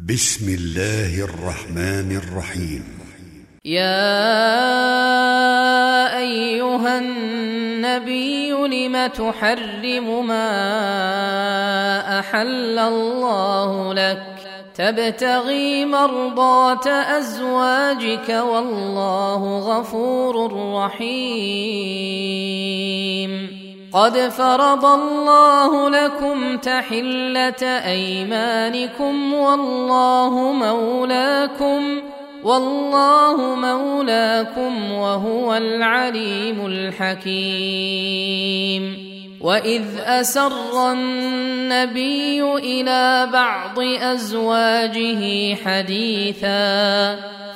بسم الله الرحمن الرحيم. يا أيها النبي لم تحرم ما أحل الله لك تبتغي مرضات أزواجك والله غفور رحيم. قد فرض الله لكم تحلة أيمانكم والله مولاكم وهو العليم الحكيم. وإذ أسر النبي إلى بعض أزواجه حديثا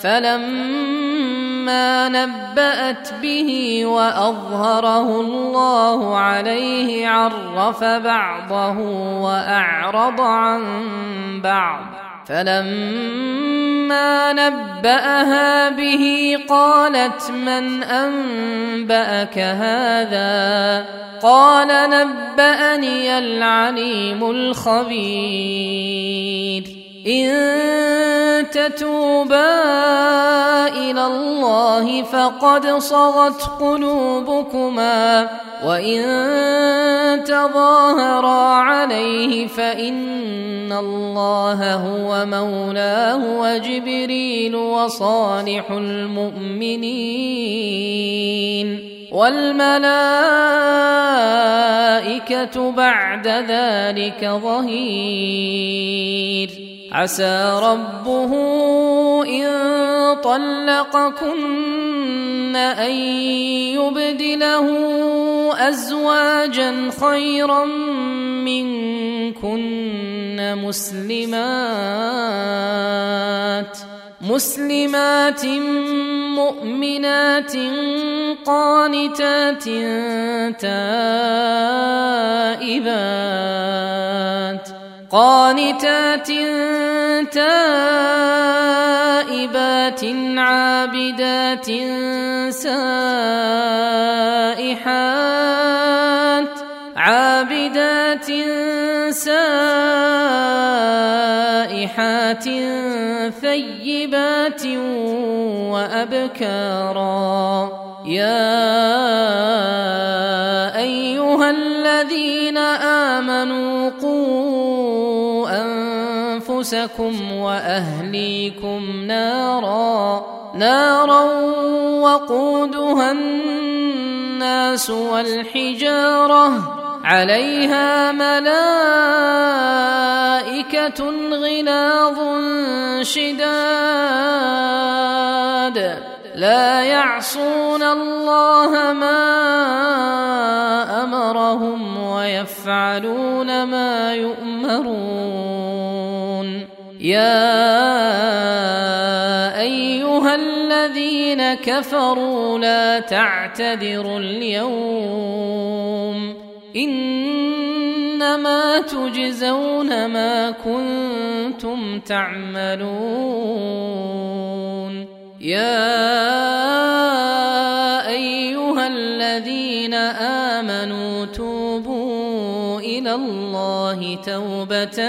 فلما نبأت به وأظهره الله عليه عرف بعضه وأعرض عن بعض فلما نبأها به قالت من أنبأك هذا قال نبأني العليم الخبير. إن تتوبا إلى الله فقد صغت قلوبكما وإن تظاهرا عليه فإن الله هو مولاه وجبريل وصالح المؤمنين والملائكة بعد ذلك ظهير. عسى ربه إن طلقكن أن يبدله أزواجا خيرا منكن مسلمات مؤمنات قانتات تائبات عابدات سائحات ثيبات وأبكارا. يا أيها الذين آمنوا قوا أنفسكم وأهليكم نارا وقودها الناس والحجارة عليها ملائكة غلاظ شداد لا يعصون الله ما أمرهم ويفعلون ما يؤمرون. يا أيها الذين كفروا لا تعتذروا اليوم إنما تجزون ما كنتم تعملون. يا أيها الذين آمنوا توبوا إلى الله توبة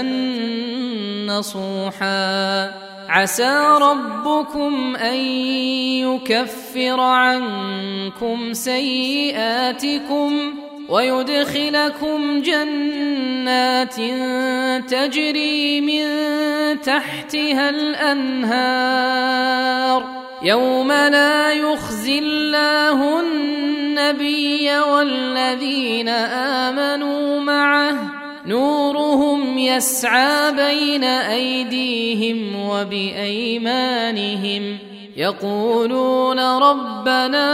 نصوحا عسى ربكم أن يكفر عنكم سيئاتكم ويدخلكم جنات تجري من تحتها الأنهار يوم لا يخزي الله النبي والذين آمنوا معه نورهم يسعى بين أيديهم وبأيمانهم يقولون ربنا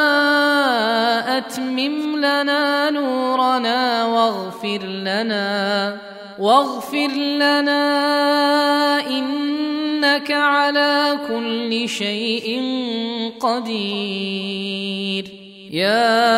أتمم لنا نورنا واغفر لنا إنك على كل شيء قدير. يا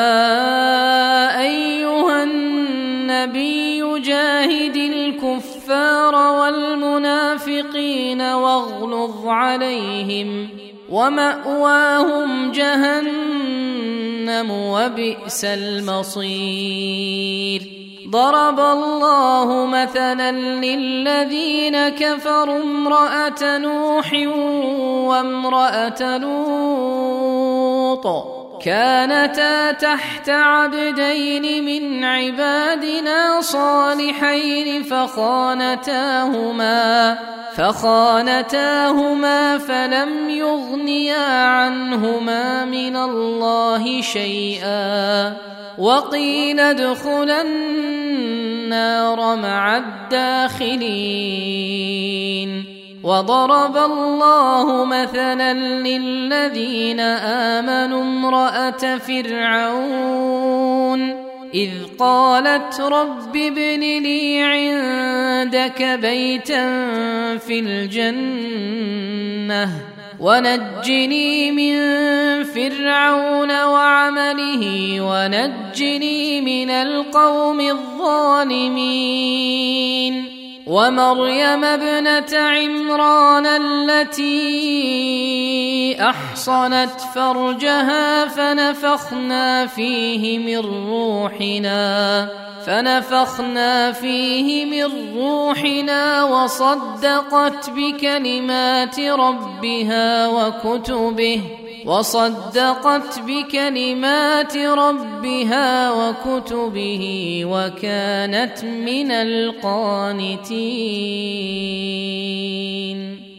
أيها النبي جاهد الكفار والمنافقين واغلظ عليهم ومأواهم جهنم وبئس المصير. ضرب الله مثلا للذين كفروا امرأة نوح وامرأة لوط كانتا تحت عبدين من عبادنا صالحين فخانتاهما فلم يغنيا عنهما من الله شيئا وقيل ادخلا النار مع الداخلين. وضرب الله مثلا للذين آمنوا امرأة فرعون إذ قالت رب ابن لي عندك بيتا في الجنة ونجني من فرعون وعمله ونجني من القوم الظالمين. ومريم ابنة عمران التي أحصنت فرجها فنفخنا فيه من روحنا وصدقت بكلمات ربها وكتبه وكانت من القانتين.